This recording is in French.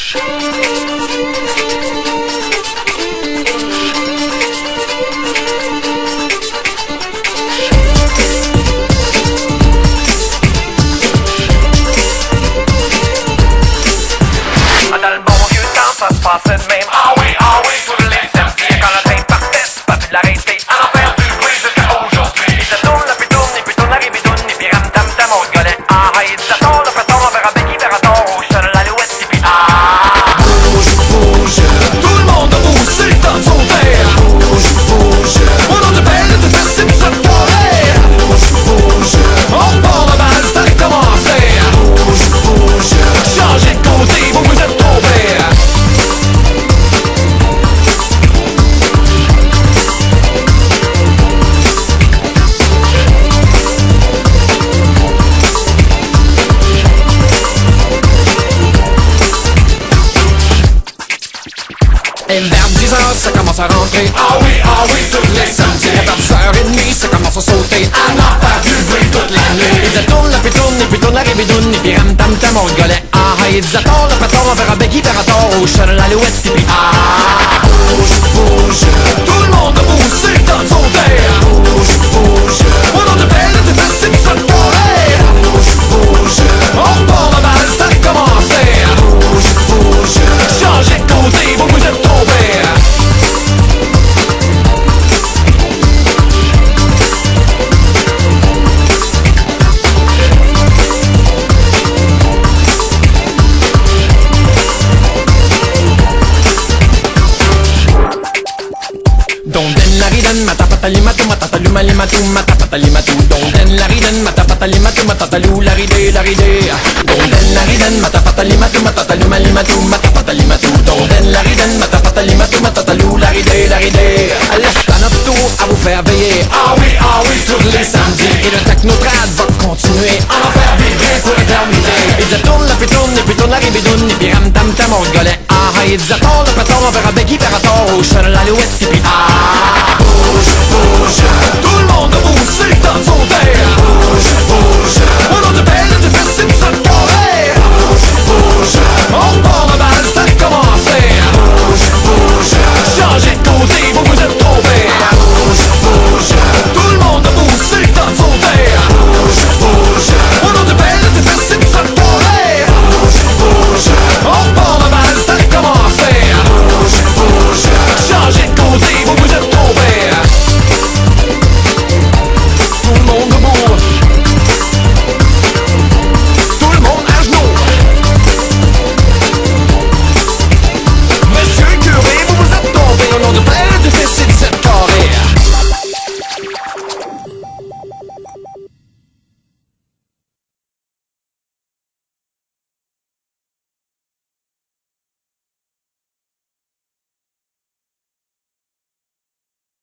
Dans le bon vieux temps, ça se passait de même. Ah oui, tous les samedis. Quand le train partait, c'est pas pu l'arrêter. En enfer du bruit jusqu'à aujourd'hui. Et ça tourne, et puis tourne, et puis tourne, arrive et tourne, et puis ram tam tam, on rigolait. Ah, et ça tourne, le pétard, on verra Becky, verra tort, rouge, seul l'alouette, et puis ah. Bouge, bouge, tout le monde debout, c'est le temps de sauter. Bouge, bouge, on en appelle de faire cette soirée. Bouge, bouge, on part la balle, ça a commencé. Bouge, bouge, changez de côté, vous vous êtes trompés. Et vers 10h, ça commence à rentrer. Ah oui, toutes les samedis. Et vers 10h30, ça commence à sauter. À n'en faire du bruit toute la nuit. Et ça tourne, et puis tourne, et puis tourne, arrive et doune, et puis ram tam tam, on rigolait. Ah, et ça tourne, le pétard, on verra Becky, verra tort, au chat de l'alouette, et puis ah. Bouge, bouge, tout le monde debout, c'est le temps de sauter. Bouge, bouge, on en appelle de faire cette soirée. Bouge, bouge, on part la balle, ça a commencé. Bouge, bouge, changez de côté, vous vous êtes trompés. Donden la ridan, matapatalimatu, matatalumalimatu, matapatalimatu. Donden la ridan, matapatalimatu, matatalu la ride, la ride. Donden la ridan, matapatalimatu, matatalumalimatu, matapatalimatu. Donden la ridan, matapatalimatu, matatalu la ride, la ride. Laisse notre tour à vous faire veiller. Ah oui, tous les samedis. Et le technotrad va continuer à en faire vibrer pour l'éternité. Et ça tourne, et puis tourne, et puis tourne, arrive et doune, et puis ram tam tam, on rigolait. Ah, et ça tourne, le pétard, on verra Becky, verra tort, au chat de l'alouette, et puis ah. Bouge, bouge, tout le monde debout, c'est le temps de sauter. Bouge, bouge, on en appelle de faire cette soirée.